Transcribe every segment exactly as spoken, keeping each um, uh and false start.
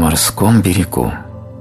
морском берегу.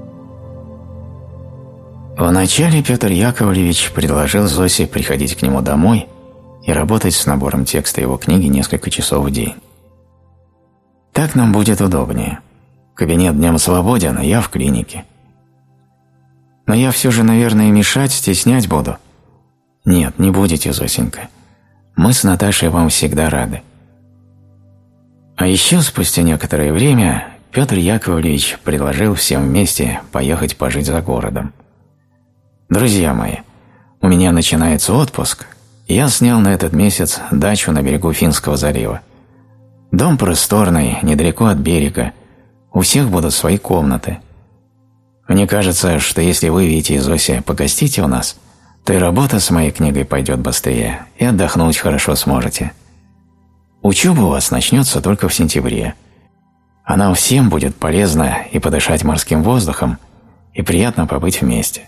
Вначале Петр Яковлевич предложил Зосе приходить к нему домой и работать с набором текста его книги несколько часов в день. «Так нам будет удобнее. Кабинет днем свободен, а я в клинике». «Но я все же, наверное, мешать, стеснять буду». «Нет, не будете, Зосенька. Мы с Наташей вам всегда рады». А еще спустя некоторое время Петр Яковлевич предложил всем вместе поехать пожить за городом. «Друзья мои, у меня начинается отпуск, и я снял на этот месяц дачу на берегу Финского залива. Дом просторный, недалеко от берега, у всех будут свои комнаты. Мне кажется, что если вы, Витя и Зося, погостите у нас, то и работа с моей книгой пойдет быстрее, и отдохнуть хорошо сможете. Учеба у вас начнется только в сентябре, а нам всем будет полезно и подышать морским воздухом, и приятно побыть вместе».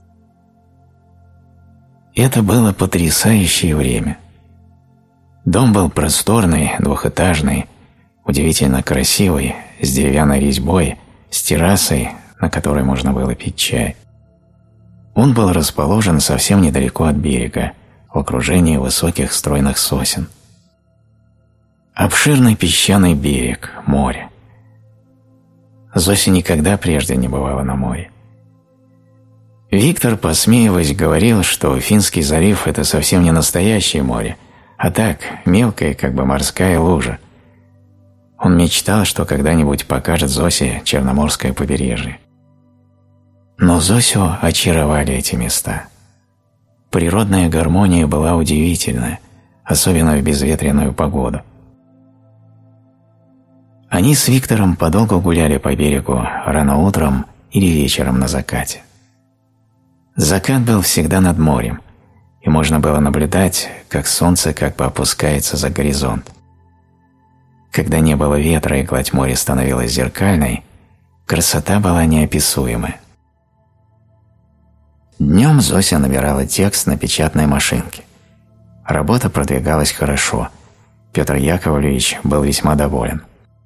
Это было потрясающее время. Дом был просторный, двухэтажный, удивительно красивый, с деревянной резьбой, с террасой, на которой можно было пить чай. Он был расположен совсем недалеко от берега, в окружении высоких стройных сосен. Обширный песчаный берег, море. Зося никогда прежде не бывала на море. Виктор, посмеиваясь, говорил, что Финский залив – это совсем не настоящее море, а так, мелкая, как бы морская лужа. Он мечтал, что когда-нибудь покажет Зосе Черноморское побережье. Но Зосю очаровали эти места. Природная гармония была удивительная, особенно в безветренную погоду. Они с Виктором подолгу гуляли по берегу рано утром или вечером на закате. Закат был всегда над морем, и можно было наблюдать, как солнце как бы опускается за горизонт. Когда не было ветра и гладь моря становилась зеркальной, красота была неописуемая. Днем Зося набирала текст на печатной машинке. Работа продвигалась хорошо. Петр Яковлевич был весьма доволен.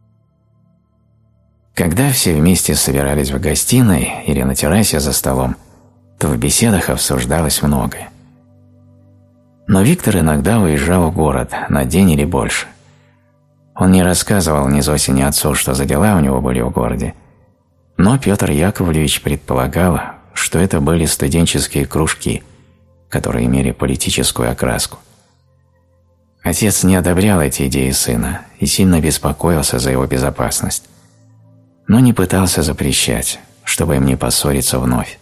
Когда все вместе собирались в гостиной или на террасе за столом, то в беседах обсуждалось многое. Но Виктор иногда уезжал в город на день или больше. Он не рассказывал ни Зосе, ни отцу, что за дела у него были в городе, но Петр Яковлевич предполагал, что это были студенческие кружки, которые имели политическую окраску. Отец не одобрял эти идеи сына и сильно беспокоился за его безопасность, но не пытался запрещать, чтобы им не поссориться вновь.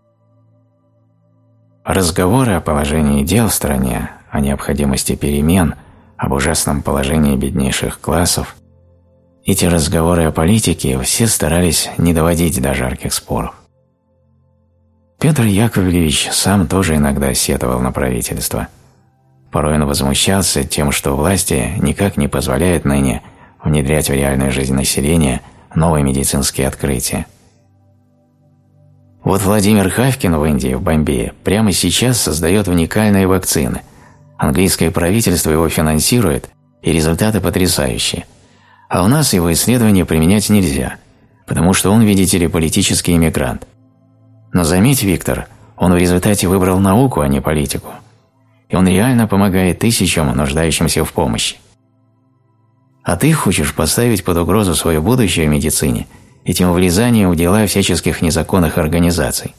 Разговоры о положении дел в стране, о необходимости перемен, об ужасном положении беднейших классов, эти разговоры о политике все старались не доводить до жарких споров. Петр Яковлевич сам тоже иногда сетовал на правительство. Порой он возмущался тем, что власти никак не позволяют ныне внедрять в реальную жизнь населения новые медицинские открытия. Вот Владимир Хавкин в Индии, в Бомбее, прямо сейчас создает уникальные вакцины. Английское правительство его финансирует, и результаты потрясающие. А у нас его исследования применять нельзя, потому что он, видите ли, политический иммигрант. Но заметь, Виктор, он в результате выбрал науку, а не политику. И он реально помогает тысячам, нуждающимся в помощи. А ты хочешь поставить под угрозу свое будущее в медицине этим влезанием в дела всяческих незаконных организаций.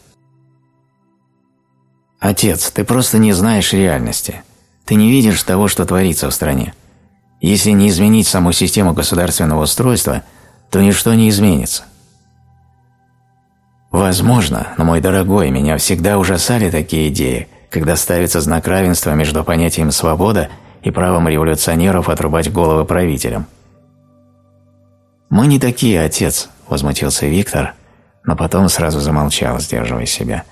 Отец, ты просто не знаешь реальности. Ты не видишь того, что творится в стране. Если не изменить саму систему государственного устройства, то ничто не изменится. Возможно, но, мой дорогой, меня всегда ужасали такие идеи, когда ставится знак равенства между понятием «свобода» и правом революционеров отрубать головы правителям. «Мы не такие, отец», – возмутился Виктор, но потом сразу замолчал, сдерживая себя.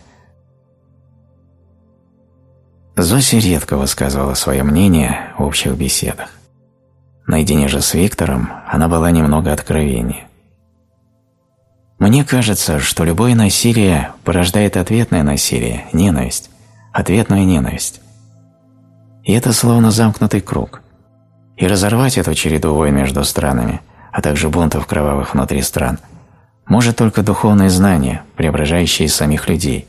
Зося редко высказывала свое мнение в общих беседах. Наедине же с Виктором она была немного откровеннее. «Мне кажется, что любое насилие порождает ответное насилие, ненависть, ответную ненависть. И это словно замкнутый круг. И разорвать эту череду войн между странами, а также бунтов кровавых внутри стран, может только духовное знание, преображающее самих людей.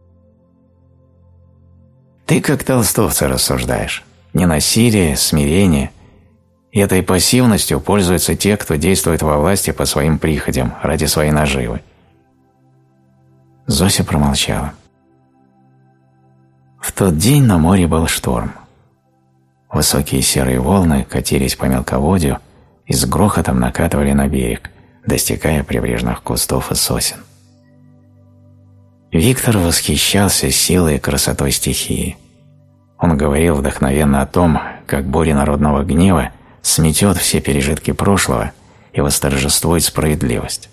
Ты как толстовцы рассуждаешь. Ненасилие, смирение. И этой пассивностью пользуются те, кто действует во власти по своим прихотям, ради своей наживы. Зося промолчала. В тот день на море был шторм. Высокие серые волны катились по мелководью и с грохотом накатывали на берег, достигая прибрежных кустов и сосен. Виктор восхищался силой и красотой стихии. Он говорил вдохновенно о том, как буря народного гнева сметет все пережитки прошлого и восторжествует справедливость.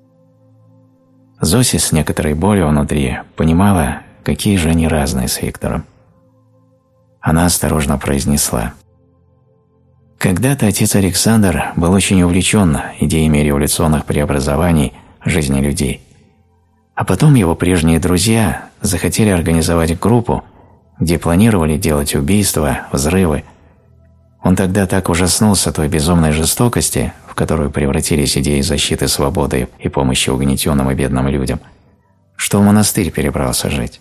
Зося с некоторой болью внутри понимала, какие же они разные с Виктором. Она осторожно произнесла: «Когда-то отец Александр был очень увлечен идеями революционных преобразований жизни людей, а потом его прежние друзья захотели организовать группу, где планировали делать убийства, взрывы. Он тогда так ужаснулся той безумной жестокости, в которую превратились идеи защиты свободы и помощи угнетенным и бедным людям, что в монастырь перебрался жить.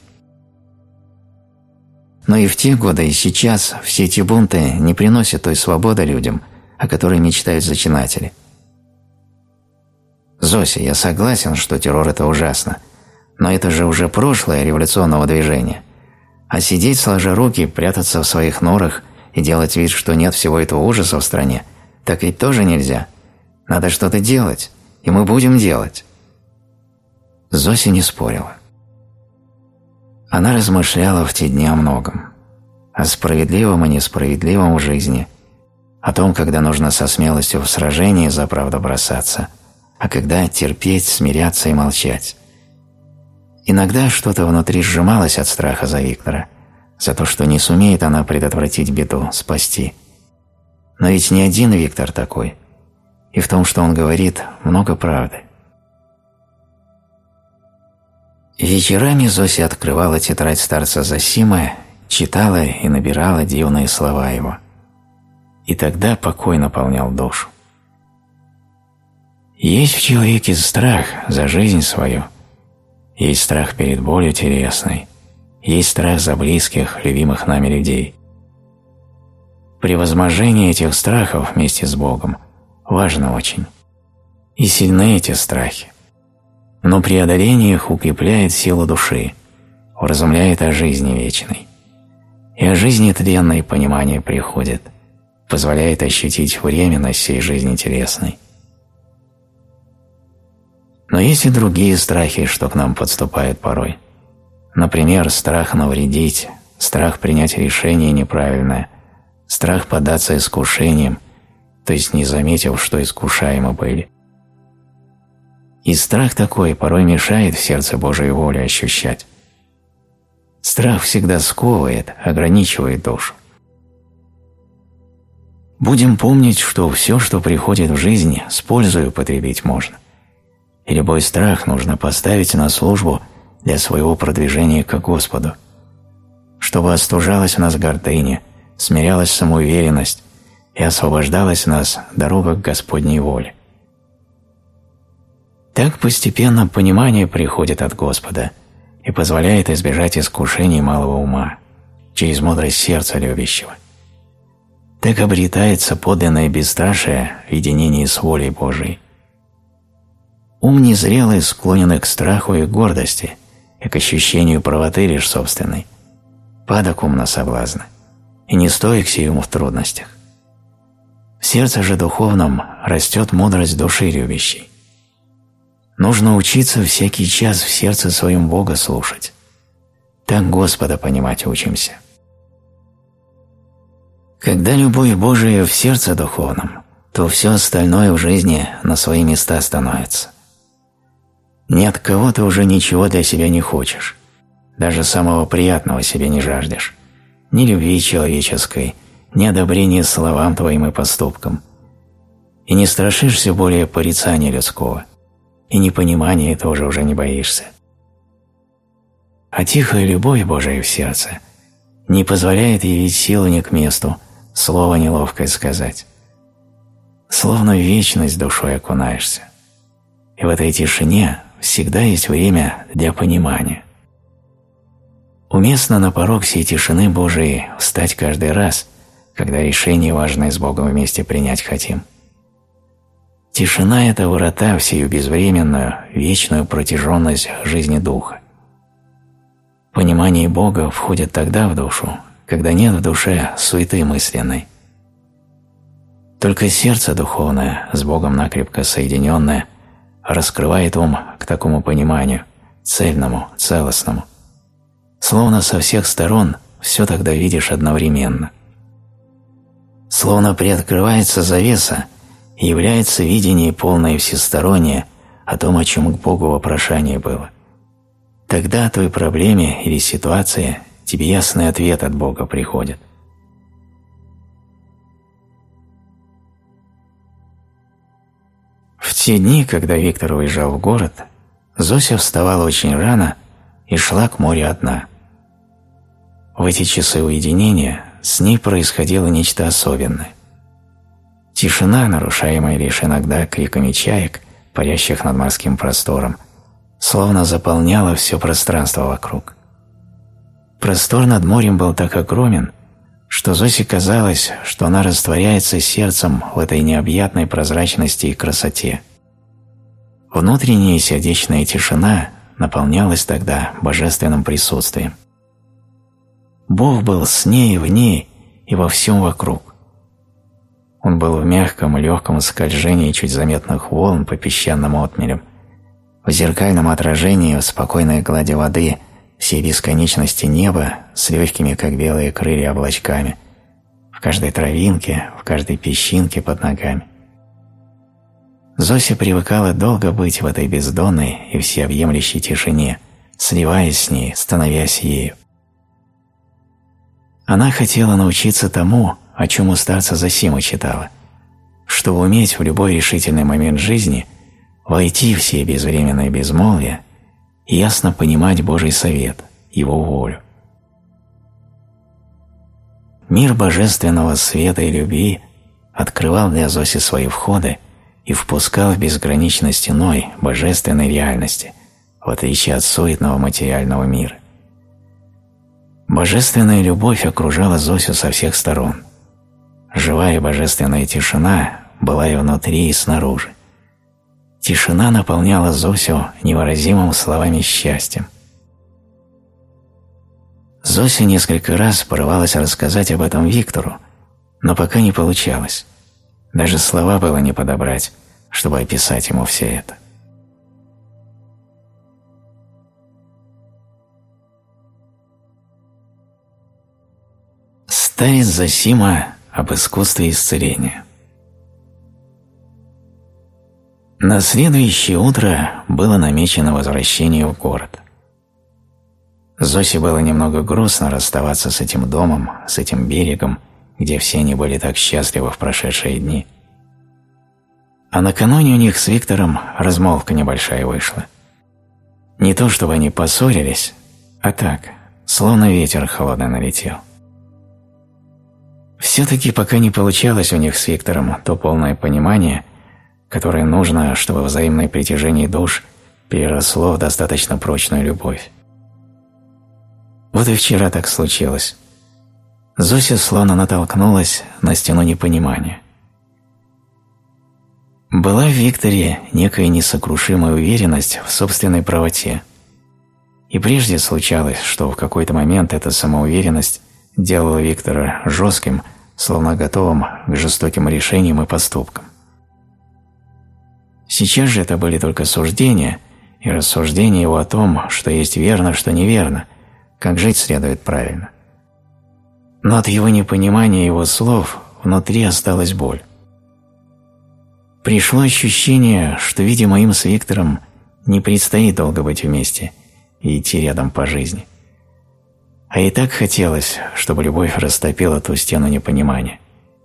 Но и в те годы, и сейчас все эти бунты не приносят той свободы людям, о которой мечтают зачинатели. Зося, я согласен, что террор – это ужасно, но это же уже прошлое революционного движения. А сидеть сложа руки, прятаться в своих норах и делать вид, что нет всего этого ужаса в стране, так ведь тоже нельзя. Надо что-то делать, и мы будем делать». Зося не спорила. Она размышляла в те дни о многом. О справедливом и несправедливом в жизни, о том, когда нужно со смелостью в сражении за правду бросаться, а когда терпеть, смиряться и молчать. Иногда что-то внутри сжималось от страха за Виктора, за то, что не сумеет она предотвратить беду, спасти. Но ведь не один Виктор такой, и в том, что он говорит, много правды. Вечерами Зося открывала тетрадь старца Зосимы, читала и набирала дивные слова его. И тогда покой наполнял душу. Есть в человеке страх за жизнь свою, есть страх перед болью телесной, есть страх за близких, любимых нами людей. Превозможение этих страхов вместе с Богом важно очень. И сильны эти страхи. Но преодоление их укрепляет силу души, уразумляет о жизни вечной. И о жизни тленной понимание приходит, позволяет ощутить временность всей жизни телесной. Но есть и другие страхи, что к нам подступают порой. Например, страх навредить, страх принять решение неправильное, страх поддаться искушениям, то есть не заметив, что искушаемы были. И страх такой порой мешает в сердце Божию волю ощущать. Страх всегда сковывает, ограничивает душу. Будем помнить, что все, что приходит в жизнь, с пользой употребить можно. И любой страх нужно поставить на службу для своего продвижения к Господу, чтобы остужалась в нас гордыня, смирялась самоуверенность и освобождалась в нас дорога к Господней воле. Так постепенно понимание приходит от Господа и позволяет избежать искушений малого ума через мудрость сердца любящего. Так обретается подлинное бесстрашие в единении с волей Божией. Ум незрелый склонен к страху и гордости, и к ощущению правоты лишь собственной. Падок ум на соблазны, и не стоек сию в трудностях. В сердце же духовном растет мудрость души любящей. Нужно учиться всякий час в сердце своем Бога слушать. Так Господа понимать учимся. Когда любовь Божия в сердце духовном, то все остальное в жизни на свои места становится. Ни от кого ты уже ничего для себя не хочешь, даже самого приятного себе не жаждешь, ни любви человеческой, ни одобрения словам твоим и поступкам, и не страшишься более порицания людского, и непонимания тоже уже не боишься. А тихая любовь Божия в сердце не позволяет явить силу не к месту, слово неловкое сказать. Словно в вечность душой окунаешься. и в этой тишине всегда есть время для понимания. Уместно на порог всей тишины Божией встать каждый раз, когда решение важное с Богом вместе принять хотим. Тишина – это врата в сию безвременную, вечную протяженность жизни Духа. Понимание Бога входит тогда в душу, когда нет в душе суеты мысленной. Только сердце духовное, с Богом накрепко соединенное, раскрывает ум к такому пониманию, цельному, целостному. Словно со всех сторон все тогда видишь одновременно. Словно приоткрывается завеса, и является видение полное и всестороннее о том, о чем к Богу вопрошание было. Тогда о той проблеме или ситуации тебе ясный ответ от Бога приходит. В те дни, когда Виктор уезжал в город, Зося вставала очень рано и шла к морю одна. В эти часы уединения с ней происходило нечто особенное. Тишина, нарушаемая лишь иногда криками чаек, парящих над морским простором, словно заполняла все пространство вокруг. Простор над морем был так огромен, что Зосе казалось, что она растворяется сердцем в этой необъятной прозрачности и красоте. Внутренняя сердечная тишина наполнялась тогда божественным присутствием. Бог был с ней, в ней и во всем вокруг. Он был в мягком и легком скольжении чуть заметных волн по песчаным отмелям, в зеркальном отражении в спокойной глади воды всей бесконечности неба с легкими, как белые крылья, облачками, в каждой травинке, в каждой песчинке под ногами. Зося привыкала долго быть в этой бездонной и всеобъемлющей тишине, сливаясь с ней, становясь ею. Она хотела научиться тому, о чем у старца Зосима читала, чтобы уметь в любой решительный момент жизни войти в сие безвременное безмолвие и ясно понимать Божий совет, Его волю. Мир божественного света и любви открывал для Зоси свои входы и впускал в безграничность иной, божественной реальности, в отличие от суетного материального мира. Божественная любовь окружала Зосю со всех сторон. Живая божественная тишина была и внутри, и снаружи. Тишина наполняла Зосю невыразимым словами счастьем. Зося несколько раз порывалась рассказать об этом Виктору, но пока не получалось. Даже слова было не подобрать, чтобы описать ему все это. Старец Зосима об искусстве исцеления. На следующее утро было намечено возвращение в город. Зосе было немного грустно расставаться с этим домом, с этим берегом, где все они были так счастливы в прошедшие дни. А накануне у них с Виктором размолвка небольшая вышла. Не то чтобы они поссорились, а так, словно ветер холодно налетел. Все-таки пока не получалось у них с Виктором то полное понимание, которое нужно, чтобы взаимное притяжение душ переросло в достаточно прочную любовь. Вот и вчера так случилось. Зося словно натолкнулась на стену непонимания. Была в Викторе некая несокрушимая уверенность в собственной правоте. И прежде случалось, что в какой-то момент эта самоуверенность делала Виктора жестким, словно готовым к жестоким решениям и поступкам. Сейчас же это были только суждения и рассуждения его о том, что есть верно, что неверно, как жить следует правильно. Но от его непонимания его слов внутри осталась боль. Пришло ощущение, что, видимо, им с Виктором не предстоит долго быть вместе и идти рядом по жизни. А и так хотелось, чтобы любовь растопила ту стену непонимания.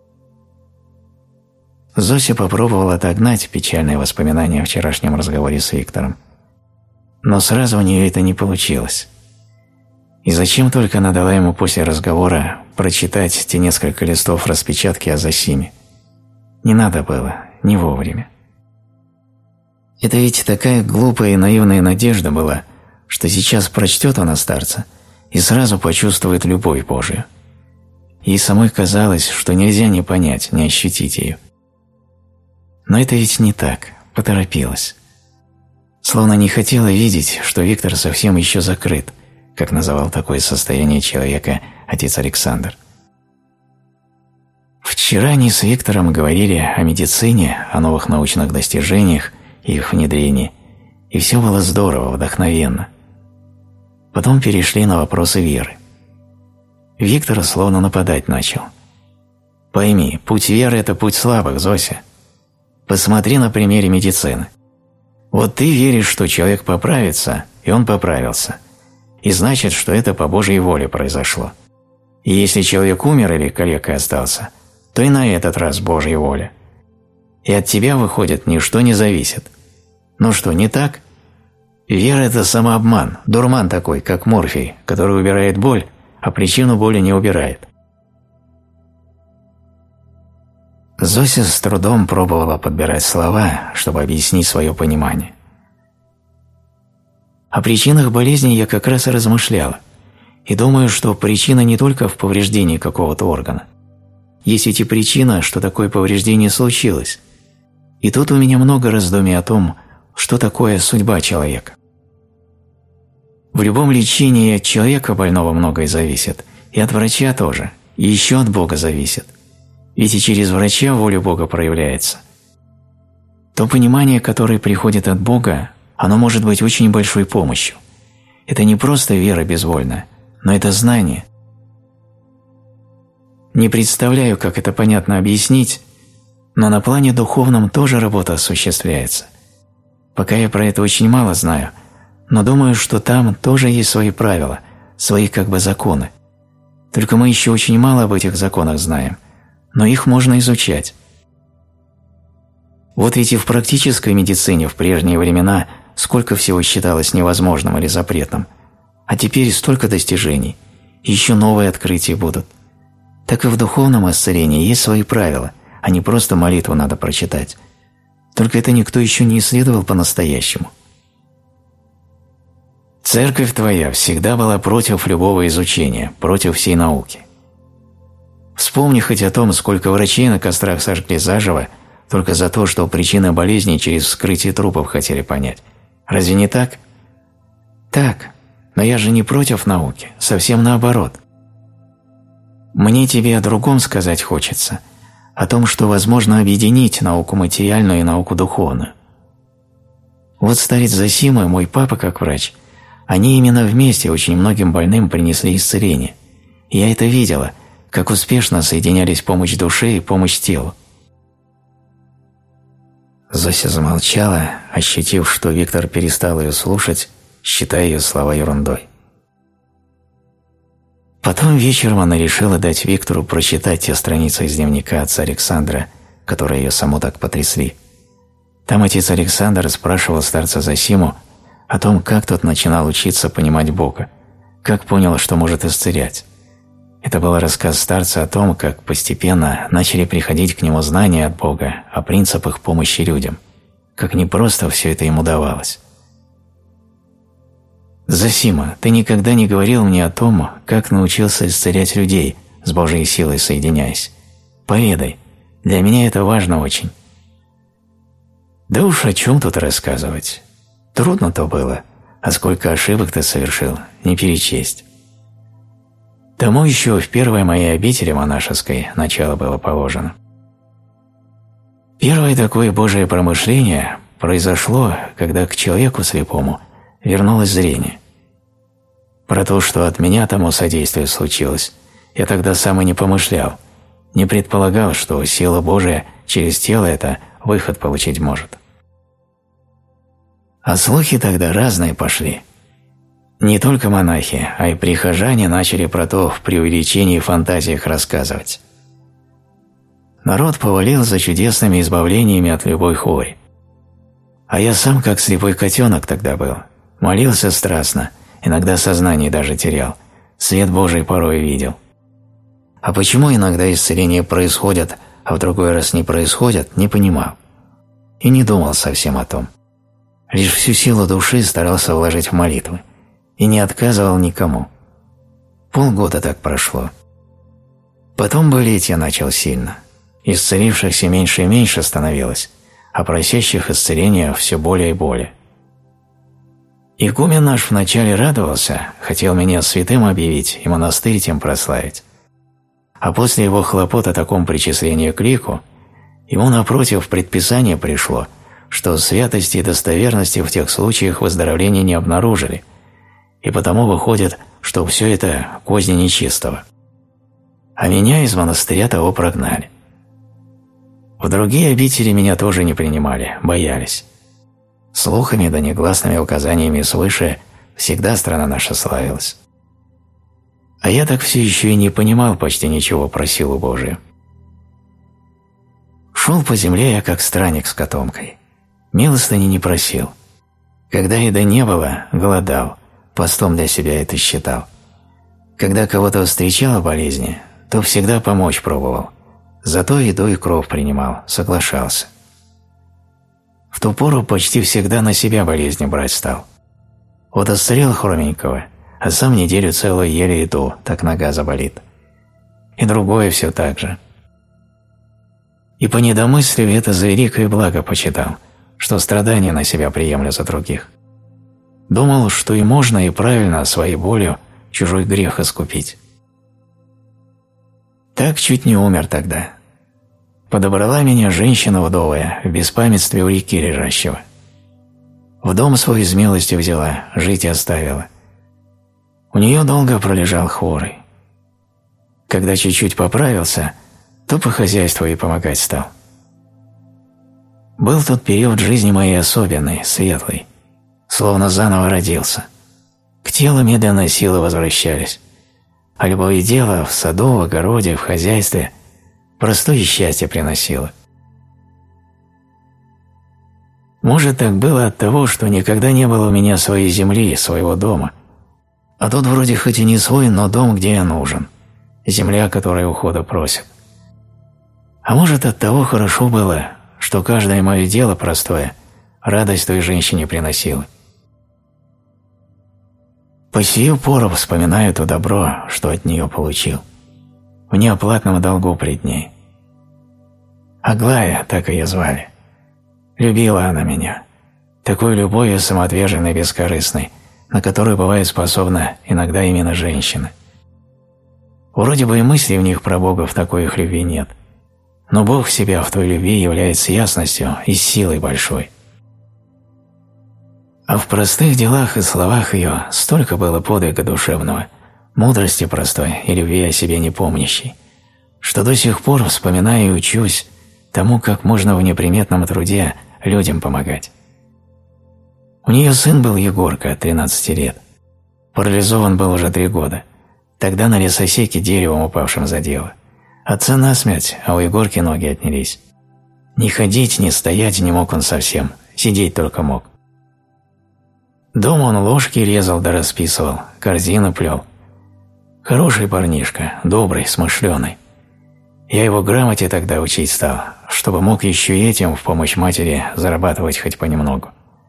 Зося попробовала отогнать печальные воспоминания о вчерашнем разговоре с Виктором. Но сразу у нее это не получилось. И зачем только она дала ему после разговора прочитать те несколько листов распечатки о Зосиме? Не надо было, не вовремя. Это ведь такая глупая и наивная надежда была, что сейчас прочтет она старца и сразу почувствует любовь Божию. Ей самой казалось, что нельзя не понять, не ощутить ее. Но это ведь не так, поторопилась. Словно не хотела видеть, что Виктор совсем еще закрыт, как называл такое состояние человека отец Александр. Вчера они с Виктором говорили о медицине, о новых научных достижениях и их внедрении, и все было здорово, вдохновенно. Потом перешли на вопросы веры. Виктор словно нападать начал. «Пойми, путь веры – это путь слабых, Зося. Посмотри на примере медицины. Вот ты веришь, что человек поправится, и он поправился. И значит, что это по Божьей воле произошло. И если человек умер или калекой остался, то и на этот раз Божья воля. И от тебя, выходит, ничто не зависит. Ну что, не так? Вера – это самообман, дурман такой, как морфий, который убирает боль, а причину боли не убирает». Зося с трудом пробовала подбирать слова, чтобы объяснить свое понимание. О причинах болезни я как раз и размышляла, и думаю, что причина не только в повреждении какого-то органа. Есть ведь и причина, что такое повреждение случилось. И тут у меня много раздумий о том, что такое судьба человека. В любом лечении от человека больного многое зависит, и от врача тоже, и еще от Бога зависит. Ведь и через врача воля Бога проявляется. То понимание, которое приходит от Бога, оно может быть очень большой помощью. Это не просто вера безвольная, но это знание. Не представляю, как это понятно объяснить, но на плане духовном тоже работа осуществляется. Пока я про это очень мало знаю, но думаю, что там тоже есть свои правила, свои как бы законы. Только мы еще очень мало об этих законах знаем, но их можно изучать. Вот ведь и в практической медицине в прежние времена сколько всего считалось невозможным или запретным, а теперь столько достижений, и еще новые открытия будут. Так и в духовном исцелении есть свои правила, а не просто молитву надо прочитать. Только это никто еще не исследовал по-настоящему. Церковь твоя всегда была против любого изучения, против всей науки. Вспомни хоть о том, сколько врачей на кострах сожгли заживо только за то, что причины болезни через вскрытие трупов хотели понять. Разве не так? Так, но я же не против науки, совсем наоборот. Мне тебе о другом сказать хочется, о том, что возможно объединить науку материальную и науку духовную. Вот старец Зосима и мой папа, как врач, они именно вместе очень многим больным принесли исцеление. Я это видела, как успешно соединялись помощь душе и помощь телу. Зося замолчала, ощутив, что Виктор перестал ее слушать, считая ее слова ерундой. Потом вечером она решила дать Виктору прочитать те страницы из дневника отца Александра, которые ее саму так потрясли. Там отец Александр спрашивал старца Зосиму о том, как тот начинал учиться понимать Бога, как понял, что может исцелять. Это был рассказ старца о том, как постепенно начали приходить к нему знания от Бога о принципах помощи людям, как непросто все это ему давалось. «Зосима, ты никогда не говорил мне о том, как научился исцелять людей, с Божьей силой соединяясь. Поведай, для меня это важно очень». «Да уж о чем тут рассказывать? Трудно-то было, а сколько ошибок ты совершил, не перечесть». Тому еще в первой моей обители монашеской начало было положено. Первое такое Божие промышление произошло, когда к человеку слепому вернулось зрение. Про то, что от меня тому содействие случилось, я тогда сам и не помышлял, не предполагал, что сила Божия через тело это выход получить может. А слухи тогда разные пошли. Не только монахи, а и прихожане начали про то в преувеличении и фантазиях рассказывать. Народ повалил за чудесными избавлениями от любой хвори. А я сам как слепой котенок тогда был, молился страстно, иногда сознание даже терял, свет Божий порой видел. А почему иногда исцеления происходят, а в другой раз не происходят, не понимал. И не думал совсем о том. Лишь всю силу души старался вложить в молитвы и не отказывал никому. Полгода так прошло. Потом болеть я начал сильно. Исцелившихся меньше и меньше становилось, а просящих исцеления все более и более. Игумен наш вначале радовался, хотел меня святым объявить и монастырь тем прославить. А после его хлопот о таком причислении к лику, ему напротив предписание пришло, что святости и достоверности в тех случаях выздоровления не обнаружили, и потому выходит, что все это козни нечистого. А меня из монастыря того прогнали. В другие обители меня тоже не принимали, боялись. Слухами да негласными указаниями свыше всегда страна наша славилась. А я так все еще и не понимал почти ничего про силу Божию. Шел по земле я как странник с котомкой. Милостыни не просил. Когда еды не было, голодал, постом для себя это считал. Когда кого-то встречал в болезни, то всегда помочь пробовал. Зато еду и кровь принимал, соглашался. В ту пору почти всегда на себя болезни брать стал. Вот исцелил хроменького, а сам неделю целую еле иду, так нога заболит. И другое все так же. И по недомыслию это за великое благо почитал, что страдания на себя приемлю за других. Думал, что и можно, и правильно своей болью чужой грех искупить. Так чуть не умер тогда. Подобрала меня женщина вдовая в беспамятстве у реки лежащего. В дом свой из милости взяла, жить оставила. У нее долго пролежал хворый. Когда чуть-чуть поправился, то по хозяйству ей помогать стал. Был тот период жизни моей особенный, светлый, словно заново родился. К телу медленно силы возвращались, а любое дело в саду, в огороде, в хозяйстве простое счастье приносило. Может, так было от того, что никогда не было у меня своей земли, своего дома. А тут вроде хоть и не свой, но дом, где я нужен. Земля, которая ухода просит. А может, от того хорошо было, что каждое мое дело простое радость той женщине приносило. По сию пору вспоминаю то добро, что от нее получил. В неоплатном долгу пред ней. Аглая, так ее звали. Любила она меня. Такой любовью самоотверженной и бескорыстной, на которую бывает способна иногда именно женщина. Вроде бы и мыслей в них про Бога в такой их любви нет, но Бог в себя в той любви является ясностью и силой большой. А в простых делах и словах ее столько было подвига душевного, мудрости простой и любви о себе не помнящей, что до сих пор вспоминаю и учусь тому, как можно в неприметном труде людям помогать. У нее сын был Егорка, тринадцати лет. Парализован был уже три года. Тогда на лесосеке деревом упавшим задело. Отца насмерть, а у Егорки ноги отнялись. Ни ходить, ни стоять не мог он совсем, сидеть только мог. Дома он ложки резал да расписывал, корзину плел. Хороший парнишка, добрый, смышленый. Я его грамоте тогда учить стал, чтобы мог еще и этим в помощь матери зарабатывать хоть понемногу.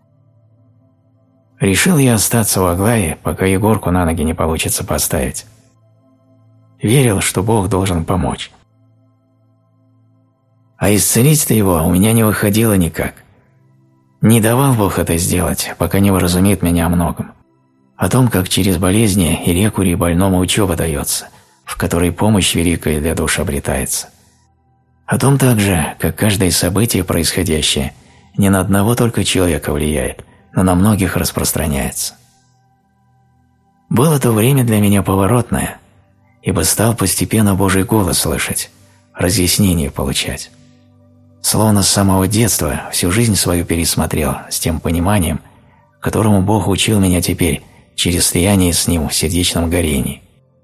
Решил я остаться в Аглае, пока Егорку на ноги не получится поставить. Верил, что Бог должен помочь. А исцелить-то его у меня не выходило никак. Не давал Бог это сделать, пока не вразумит меня о многом. О том, как через болезни и лекуре больному учеба дается, в которой помощь великая для душ обретается. О том также, как каждое событие происходящее не на одного только человека влияет, но на многих распространяется. Было то время для меня поворотное, ибо стал постепенно Божий голос слышать, разъяснение получать. Словно с самого детства всю жизнь свою пересмотрел с тем пониманием, которому Бог учил меня теперь через слияние с Ним в сердечном горении.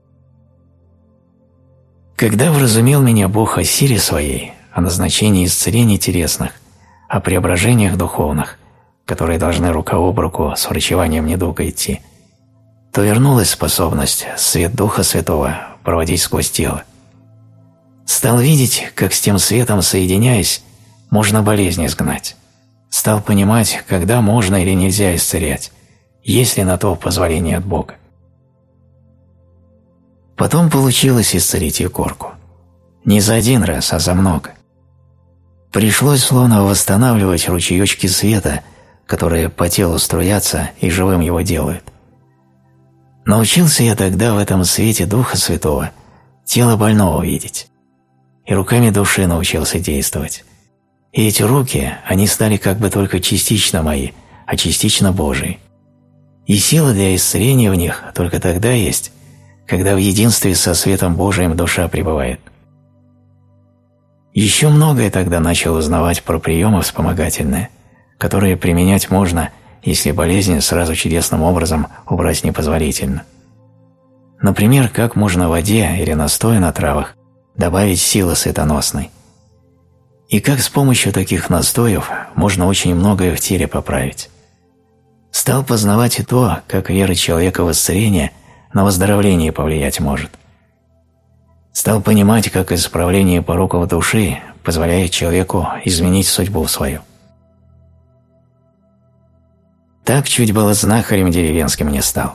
Когда вразумел меня Бог о силе Своей, о назначении исцелений телесных, о преображениях духовных, которые должны рука об руку с врачеванием недуга идти, то вернулась способность свет Духа Святого проводить сквозь тело. Стал видеть, как с тем светом соединяясь, можно болезнь изгнать, Стал понимать, когда можно или нельзя исцелять, есть ли на то позволение от Бога. Потом получилось исцелить Егорку. Не за один раз, а за много. Пришлось словно восстанавливать ручеечки света, которые по телу струятся и живым его делают. Научился я тогда в этом свете Духа Святого тело больного видеть. И руками души научился действовать. И эти руки, они стали как бы только частично мои, а частично Божии. И сила для исцеления в них только тогда есть, когда в единстве со светом Божиим душа пребывает. Еще многое тогда начал узнавать про приемы вспомогательные, которые применять можно, если болезнь сразу чудесным образом убрать непозволительно. Например, как можно в воде или настое на травах добавить силы светоносной. И как с помощью таких настоев можно очень многое в теле поправить. Стал познавать и то, как вера человека в исцеление на выздоровление повлиять может. Стал понимать, как исправление пороков души позволяет человеку изменить судьбу свою. Так чуть было знахарем деревенским не стал.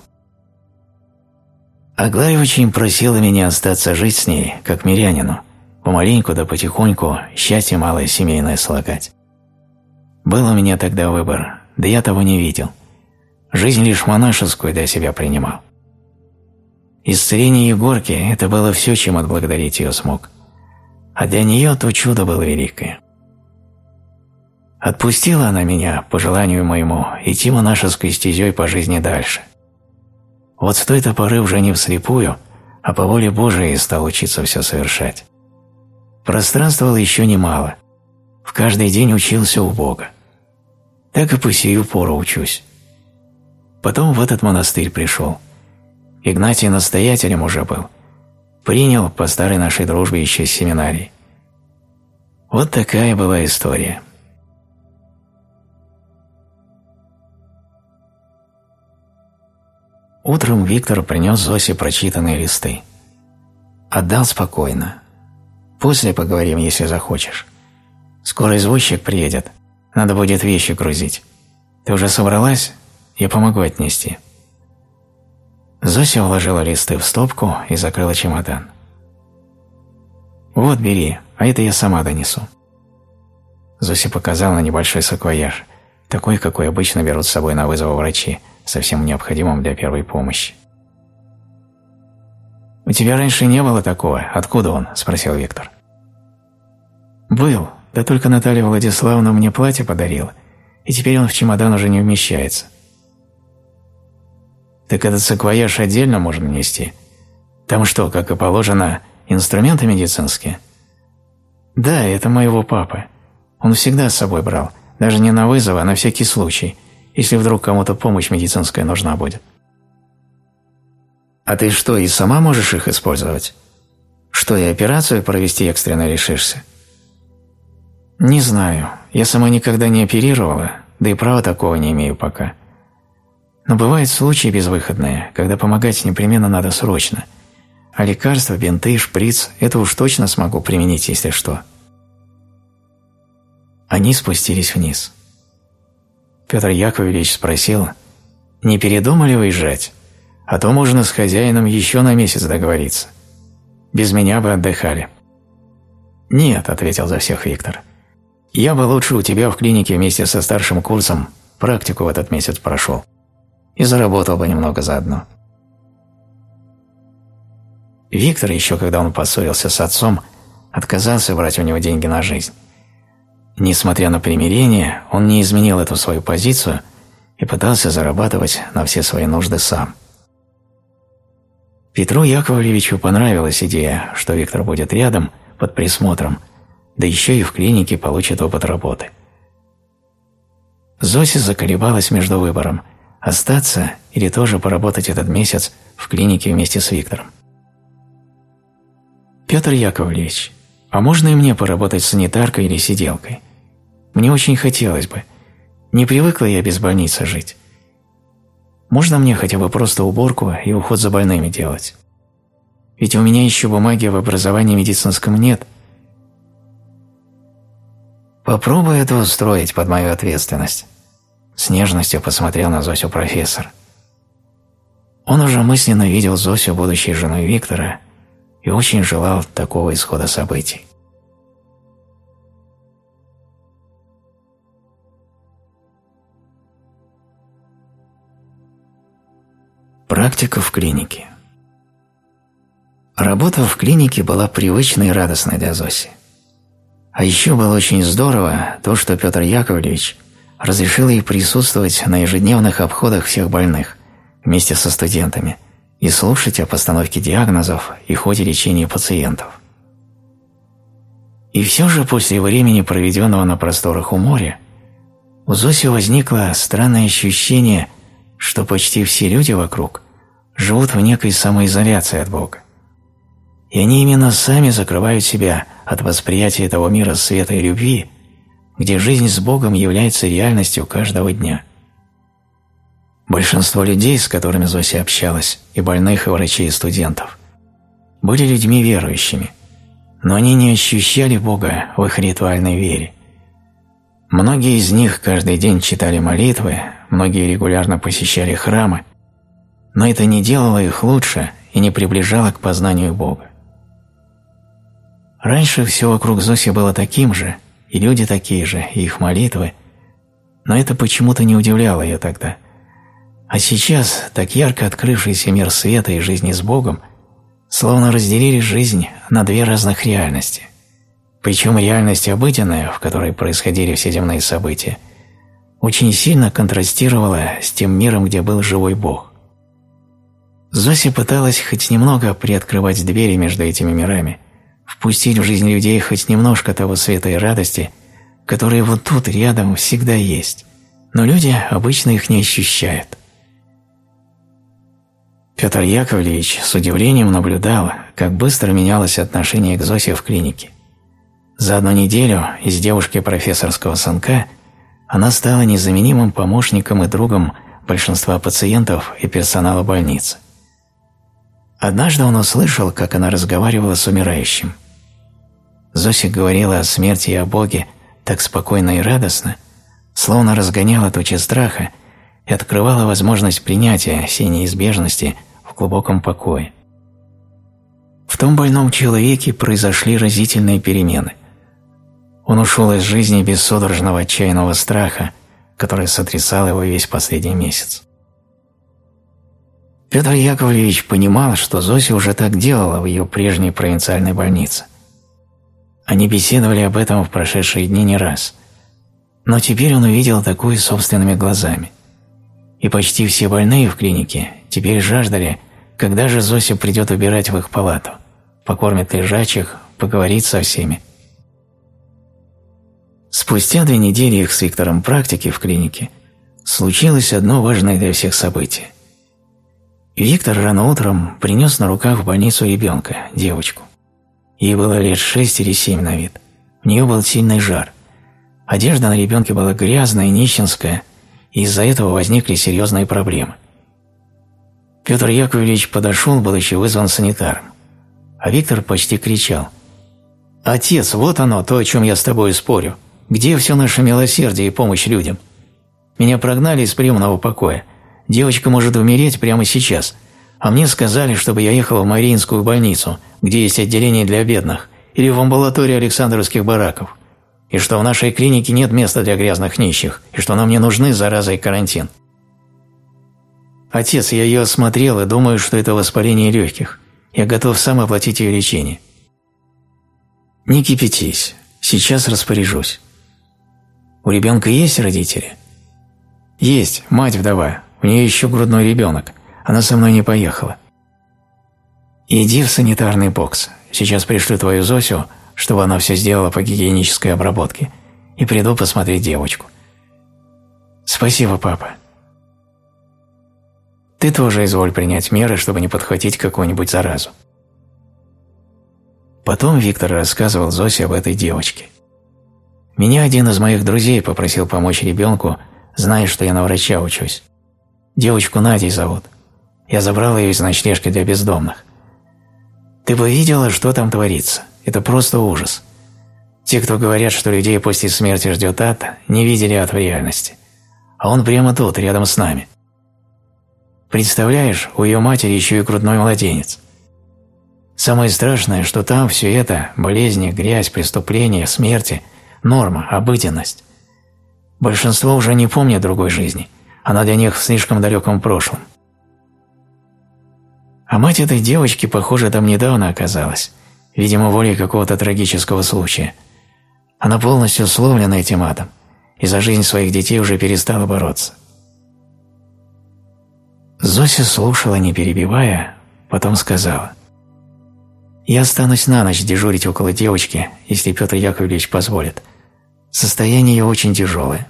Аглая очень просила меня остаться жить с ней, как мирянину, помаленьку да потихоньку счастье малое семейное слагать. Был у меня тогда выбор, да я того не видел. Жизнь лишь монашескую для себя принимал. Исцеление Егорки – это было все, чем отблагодарить ее смог. А для нее то чудо было великое. Отпустила она меня, по желанию моему, идти монашеской стезей по жизни дальше. Вот с той-то поры уже не вслепую, а по воле Божией стал учиться все совершать. Пространствовал еще немало. В каждый день учился у Бога. Так и по сию пору учусь. Потом в этот монастырь пришел. Игнатий настоятелем уже был. Принял по старой нашей дружбе еще с семинарии. Вот такая была история. Утром Виктор принес Зосе прочитанные листы. Отдал спокойно. После поговорим, если захочешь. Скоро извозчик приедет. Надо будет вещи грузить. Ты уже собралась? Я помогу отнести. Зося вложила листы в стопку и закрыла чемодан. «Вот, бери, а это я сама донесу». Зося показала на небольшой саквояж, такой, какой обычно берут с собой на вызов врачи, со всем необходимым для первой помощи. «У тебя раньше не было такого? Откуда он?» – спросил Виктор. «Был, да только Наталья Владиславовна мне платье подарила, и теперь он в чемодан уже не вмещается». «Так этот саквояж отдельно можно нести? Там что, как и положено, инструменты медицинские?» «Да, это моего папы. Он всегда с собой брал, даже не на вызов, а на всякий случай, если вдруг кому-то помощь медицинская нужна будет». «А ты что, и сама можешь их использовать? Что, и операцию провести экстренно решишься?» «Не знаю. Я сама никогда не оперировала, да и права такого не имею пока. Но бывают случаи безвыходные, когда помогать непременно надо срочно. А лекарства, бинты, шприц – это уж точно смогу применить, если что». Они спустились вниз. Петр Яковлевич спросил, не передумали выезжать? А то можно с хозяином еще на месяц договориться. Без меня бы отдыхали. «Нет», – ответил за всех Виктор. «Я бы лучше у тебя в клинике вместе со старшим курсом практику в этот месяц прошел. И заработал бы немного заодно». Виктор, еще когда он поссорился с отцом, отказался брать у него деньги на жизнь. Несмотря на примирение, он не изменил эту свою позицию и пытался зарабатывать на все свои нужды сам. Петру Яковлевичу понравилась идея, что Виктор будет рядом, под присмотром, да еще и в клинике получит опыт работы. Зося заколебалась между выбором – остаться или тоже поработать этот месяц в клинике вместе с Виктором. «Петр Яковлевич, а можно и мне поработать санитаркой или сиделкой? Мне очень хотелось бы. Не привыкла я без больницы жить. Можно мне хотя бы просто уборку и уход за больными делать? Ведь у меня еще бумаги в образовании медицинском нет». «Попробуй это устроить под мою ответственность», – с нежностью посмотрел на Зосю профессор. Он уже мысленно видел Зосю будущей женой Виктора и очень желал такого исхода событий. Практика в клинике. Работа в клинике была привычной и радостной для Зоси. А еще было очень здорово то, что Петр Яковлевич разрешил ей присутствовать на ежедневных обходах всех больных вместе со студентами и слушать о постановке диагнозов и ходе лечения пациентов. И все же после времени, проведенного на просторах у моря, у Зоси возникло странное ощущение, что почти все люди вокруг живут в некой самоизоляции от Бога. И они именно сами закрывают себя от восприятия того мира света и любви, где жизнь с Богом является реальностью каждого дня. Большинство людей, с которыми Зося общалась, и больных, и врачей, и студентов, были людьми верующими, но они не ощущали Бога в их ритуальной вере. Многие из них каждый день читали молитвы, многие регулярно посещали храмы, но это не делало их лучше и не приближало к познанию Бога. Раньше все вокруг Зоси было таким же, и люди такие же, и их молитвы, но это почему-то не удивляло ее тогда. А сейчас так ярко открывшийся мир света и жизни с Богом словно разделили жизнь на две разных реальности. Причем реальность обыденная, в которой происходили все земные события, очень сильно контрастировала с тем миром, где был живой Бог. Зося пыталась хоть немного приоткрывать двери между этими мирами, впустить в жизнь людей хоть немножко того света и радости, которые вот тут рядом всегда есть, но люди обычно их не ощущают. Петр Яковлевич с удивлением наблюдал, как быстро менялось отношение к Зосе в клинике. За одну неделю из девушки профессорского сынка она стала незаменимым помощником и другом большинства пациентов и персонала больницы. Однажды он услышал, как она разговаривала с умирающим. Зося говорила о смерти и о Боге так спокойно и радостно, словно разгоняла тучи страха и открывала возможность принятия сей неизбежности в глубоком покое. В том больном человеке произошли разительные перемены. Он ушел из жизни без судорожного отчаянного страха, который сотрясал его весь последний месяц. Петр Яковлевич понимал, что Зося уже так делала в ее прежней провинциальной больнице. Они беседовали об этом в прошедшие дни не раз, но теперь он увидел такое собственными глазами. И почти все больные в клинике теперь жаждали, когда же Зося придет убирать в их палату, покормит лежачих, поговорит со всеми. Спустя две недели их с Виктором практики в клинике случилось одно важное для всех событие. Виктор рано утром принес на руках в больницу ребенка, девочку. Ей было лет шесть или семь на вид. У нее был сильный жар. Одежда на ребенке была грязная, нищенская, и из-за этого возникли серьезные проблемы. Петр Яковлевич подошел, будучи вызван санитаром. А Виктор почти кричал: «Отец, вот оно, то, о чем я с тобой спорю. Где все наше милосердие и помощь людям? Меня прогнали из приемного покоя. Девочка может умереть прямо сейчас. А мне сказали, чтобы я ехал в Мариинскую больницу, где есть отделение для бедных, или в амбулаторию Александровских бараков. И что в нашей клинике нет места для грязных нищих, и что нам не нужны зараза и карантин. Отец, я ее осмотрел и думаю, что это воспаление легких. Я готов сам оплатить ее лечение». «Не кипятись. Сейчас распоряжусь». «У ребенка есть родители?» «Есть. Мать вдова. У нее еще грудной ребенок. Она со мной не поехала». «Иди в санитарный бокс. Сейчас пришлю твою Зосю, чтобы она все сделала по гигиенической обработке, и приду посмотреть девочку». «Спасибо, папа». «Ты тоже изволь принять меры, чтобы не подхватить какую-нибудь заразу». Потом Виктор рассказывал Зосе об этой девочке. «Меня один из моих друзей попросил помочь ребенку, зная, что я на врача учусь. Девочку Надей зовут. Я забрал ее из ночлежки для бездомных. Ты бы видела, что там творится. Это просто ужас. Те, кто говорят, что людей после смерти ждет ад, не видели ад в реальности. А он прямо тут, рядом с нами. Представляешь, у ее матери еще и грудной младенец. Самое страшное, что там все это – болезни, грязь, преступления, смерти – норма, обыденность. Большинство уже не помнят другой жизни, она для них в слишком далеком прошлом. А мать этой девочки, похоже, там недавно оказалась, видимо, волей какого-то трагического случая. Она полностью сломлена этим адом, и за жизнь своих детей уже перестала бороться. Зося слушала, не перебивая, потом сказала: «Я останусь на ночь дежурить около девочки, если Петр Яковлевич позволит. Состояние ее очень тяжелое».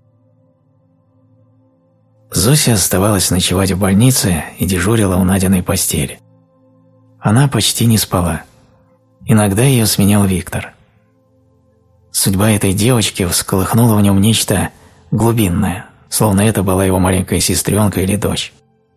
Зося оставалась ночевать в больнице и дежурила у Надиной постели. Она почти не спала. Иногда ее сменял Виктор. Судьба этой девочки всколыхнула в нем нечто глубинное, словно это была его маленькая сестренка или дочь.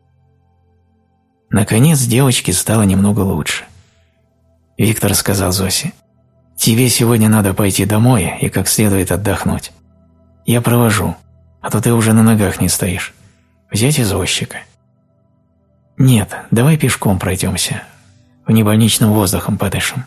Наконец девочке стало немного лучше. Виктор сказал Зосе: «Тебе сегодня надо пойти домой и как следует отдохнуть. Я провожу, а то ты уже на ногах не стоишь. Взять извозчика?» «Нет, давай пешком пройдемся, внебольничным воздухом подышим».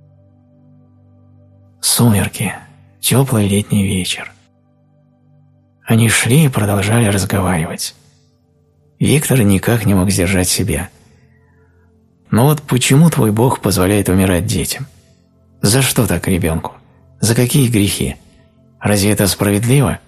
Сумерки, теплый летний вечер. Они шли и продолжали разговаривать. Виктор никак не мог сдержать себя. «Ну вот почему твой Бог позволяет умирать детям? За что так ребенку? За какие грехи? Разве это справедливо?»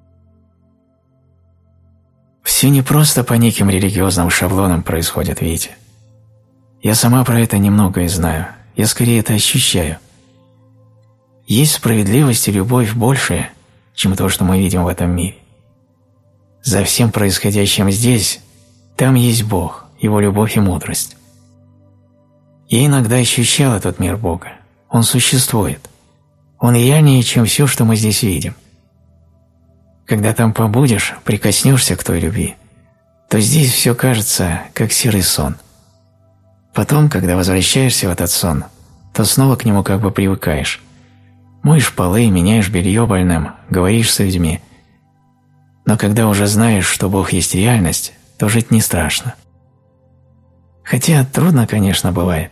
Все не просто по неким религиозным шаблонам происходит, Витя. Я сама про это немного и знаю, я скорее это ощущаю. Есть справедливость и любовь большая, чем то, что мы видим в этом мире. За всем происходящим здесь, там есть Бог, Его любовь и мудрость. Я иногда ощущал этот мир Бога. Он существует. Он реальнее, чем все, что мы здесь видим. Когда там побудешь, прикоснешься к той любви, то здесь все кажется, как серый сон. Потом, когда возвращаешься в этот сон, то снова к нему как бы привыкаешь. Моешь полы, меняешь белье больным, говоришь с людьми. Но когда уже знаешь, что Бог есть реальность, то жить не страшно. Хотя трудно, конечно, бывает.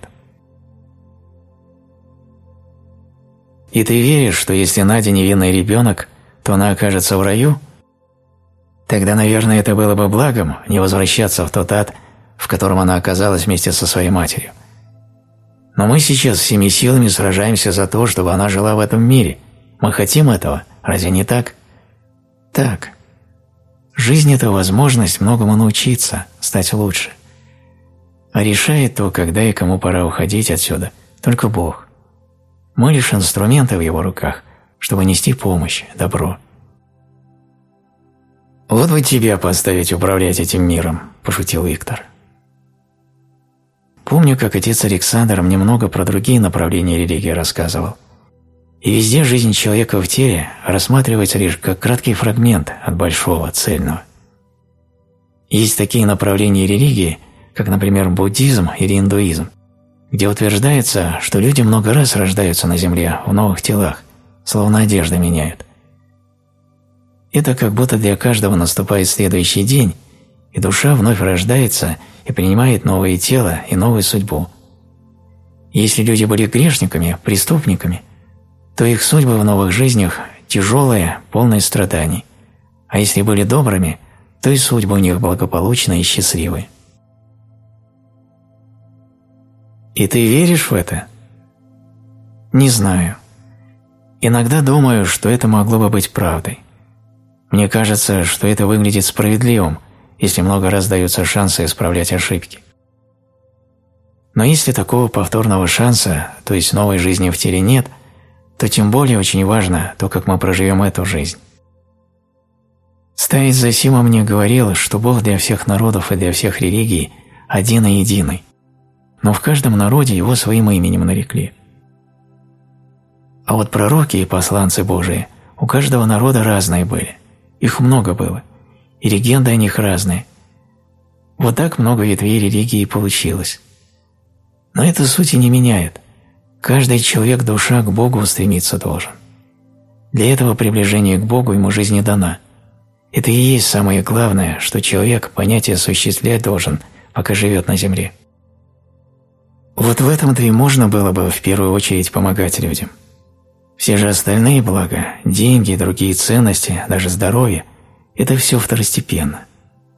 И ты веришь, что если Надя невинный ребенок, то она окажется в раю? Тогда, наверное, это было бы благом не возвращаться в тот ад, в котором она оказалась вместе со своей матерью. Но мы сейчас всеми силами сражаемся за то, чтобы она жила в этом мире. Мы хотим этого, разве не так? Так. Жизнь – это возможность многому научиться, стать лучше. А решает то, когда и кому пора уходить отсюда, только Бог. Мы лишь инструменты в Его руках, чтобы нести помощь, добро. «Вот бы тебя поставить управлять этим миром», – пошутил Виктор. Помню, как отец Александр мне много про другие направления религии рассказывал. И везде жизнь человека в теле рассматривается лишь как краткий фрагмент от большого, цельного. Есть такие направления религии, как, например, буддизм или индуизм, где утверждается, что люди много раз рождаются на земле в новых телах, словно одежды меняют. Это как будто для каждого наступает следующий день, и душа вновь рождается и принимает новое тело и новую судьбу. Если люди были грешниками, преступниками, то их судьбы в новых жизнях тяжелые, полные страданий, а если были добрыми, то и судьбы у них благополучные и счастливые. И ты веришь в это? Не знаю. Иногда думаю, что это могло бы быть правдой. Мне кажется, что это выглядит справедливым, если много раз даются шансы исправлять ошибки. Но если такого повторного шанса, то есть новой жизни в теле нет, то тем более очень важно то, как мы проживем эту жизнь. Старец Зосима мне говорил, что Бог для всех народов и для всех религий один и единый, но в каждом народе его своим именем нарекли. А вот пророки и посланцы Божии у каждого народа разные были, их много было, и легенды о них разные. Вот так много ветвей религии получилось. Но это сути не меняет. Каждый человек-душа к Богу устремиться должен. Для этого приближение к Богу ему жизнь не дана. Это и есть самое главное, что человек понятие осуществлять должен, пока живет на земле. Вот в этом-то и можно было бы в первую очередь помогать людям. Все же остальные блага, деньги и другие ценности, даже здоровье – это все второстепенно.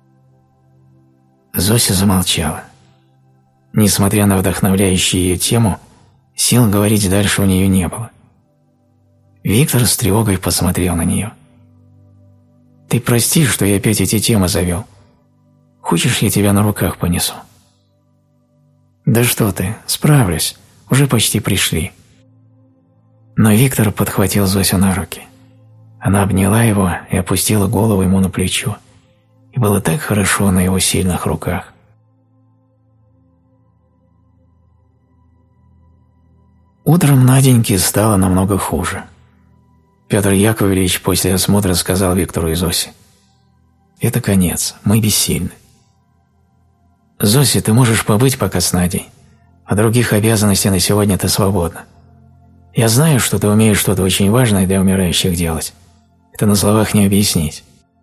Зося замолчала. Несмотря на вдохновляющую ее тему, сил говорить дальше у нее не было. Виктор с тревогой посмотрел на нее. «Ты прости, что я опять эти темы завел. Хочешь, я тебя на руках понесу?» «Да что ты, справлюсь, уже почти пришли». Но Виктор подхватил Зосю на руки. Она обняла его и опустила голову ему на плечо. И было так хорошо на его сильных руках. Утром Наденьке стало намного хуже. Петр Яковлевич после осмотра сказал Виктору и Зосе: «Это конец, мы бессильны. Зося, ты можешь побыть пока с Надей, а других обязанностей на сегодня ты свободна. Я знаю, что ты умеешь что-то очень важное для умирающих делать. Это на словах не объяснить».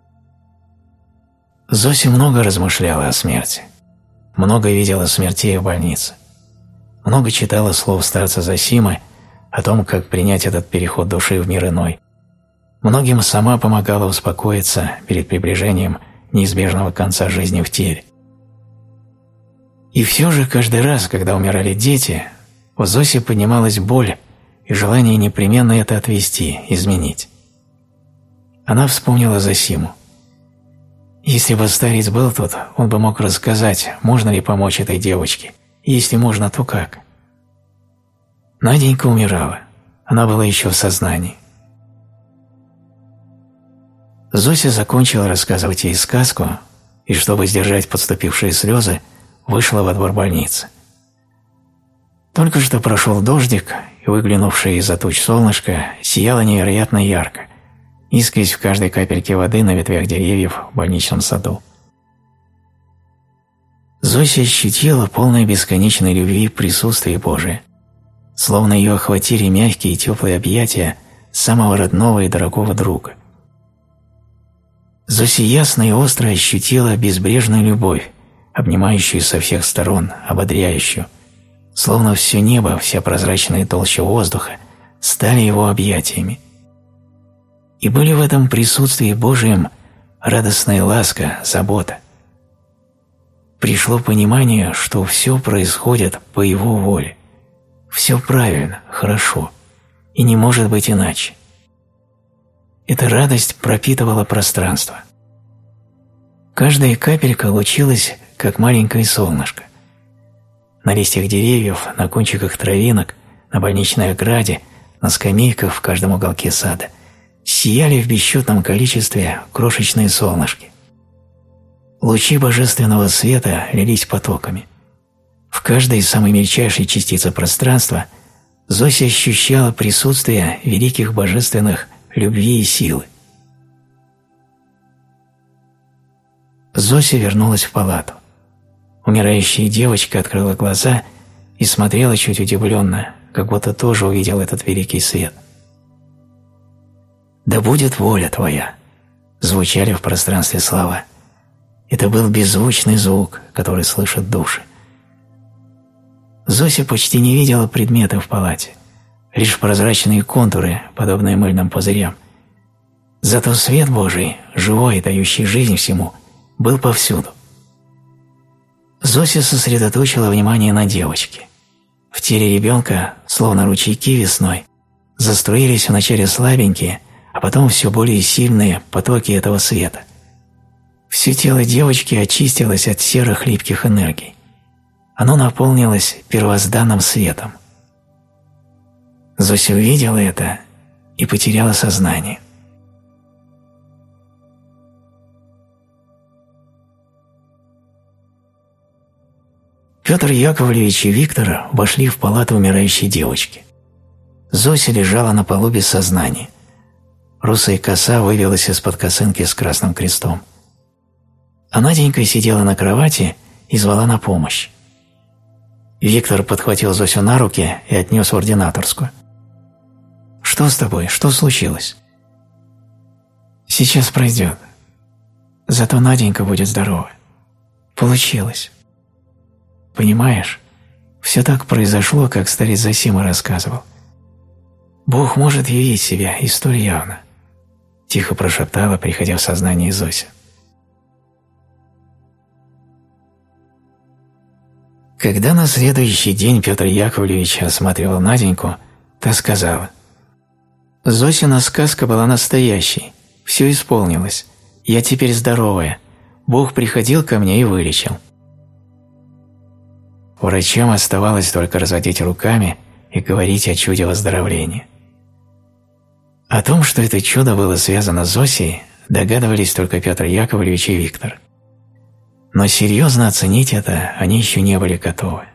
Зося много размышляла о смерти, много видела смертей в больнице, много читала слов старца Зосимы о том, как принять этот переход души в мир иной. Многим сама помогала успокоиться перед приближением неизбежного конца жизни в теле. И все же каждый раз, когда умирали дети, у Зоси поднималась боль и желание непременно это отвести, изменить. Она вспомнила Зосиму. Если бы старец был тут, он бы мог рассказать, можно ли помочь этой девочке, и если можно, то как. Наденька умирала, она была еще в сознании. Зося закончила рассказывать ей сказку, и, чтобы сдержать подступившие слезы, вышла во двор больницы. Только что прошел дождик, и выглянувшее из-за туч солнышко сияло невероятно ярко, искрясь в каждой капельке воды на ветвях деревьев в больничном саду. Зося ощутила полное бесконечной любви присутствие Божие, словно ее охватили мягкие и теплые объятия самого родного и дорогого друга. Зося ясно и остро ощутила безбрежную любовь, обнимающую со всех сторон, ободряющую, словно все небо, вся прозрачная толща воздуха стали его объятиями. И были в этом присутствии Божием радостная ласка, забота. Пришло понимание, что все происходит по Его воле. Все правильно, хорошо, и не может быть иначе. Эта радость пропитывала пространство. Каждая капелька лучилась, как маленькое солнышко. На листьях деревьев, на кончиках травинок, на больничной ограде, на скамейках в каждом уголке сада сияли в бесчетном количестве крошечные солнышки. Лучи божественного света лились потоками. В каждой самой мельчайшей частице пространства Зося ощущала присутствие великих божественных любви и силы. Зося вернулась в палату. Умирающая девочка открыла глаза и смотрела чуть удивленно, как будто тоже увидела этот великий свет. «Да будет воля твоя!» – звучали в пространстве слова. Это был беззвучный звук, который слышат души. Зося почти не видела предметов в палате, лишь прозрачные контуры, подобные мыльным пузырям. Зато свет Божий, живой и дающий жизнь всему, был повсюду. Зося сосредоточила внимание на девочке. В теле ребенка, словно ручейки весной, заструились вначале слабенькие, а потом все более сильные потоки этого света. Все тело девочки очистилось от серых липких энергий. Оно наполнилось первозданным светом. Зося увидела это и потеряла сознание. Петр Яковлевич и Виктор вошли в палату умирающей девочки. Зося лежала на полу без сознания. Русая коса вывилась из-под косынки с красным крестом. А Наденька сидела на кровати и звала на помощь. Виктор подхватил Зосю на руки и отнес в ординаторскую. «Что с тобой? Что случилось?» «Сейчас пройдет. Зато Наденька будет здорова. Получилось. Понимаешь, все так произошло, как старец Зосима рассказывал. Бог может явить себя, и столь явно», – тихо прошептала, приходя в сознание Зося. Когда на следующий день Петр Яковлевич осматривал Наденьку, та сказала: «Зосина сказка была настоящей, все исполнилось, я теперь здоровая, Бог приходил ко мне и вылечил». Врачам оставалось только разводить руками и говорить о чуде выздоровления. О том, что это чудо было связано с Зосей, догадывались только Петр Яковлевич и Виктор. Но серьезно оценить это они еще не были готовы.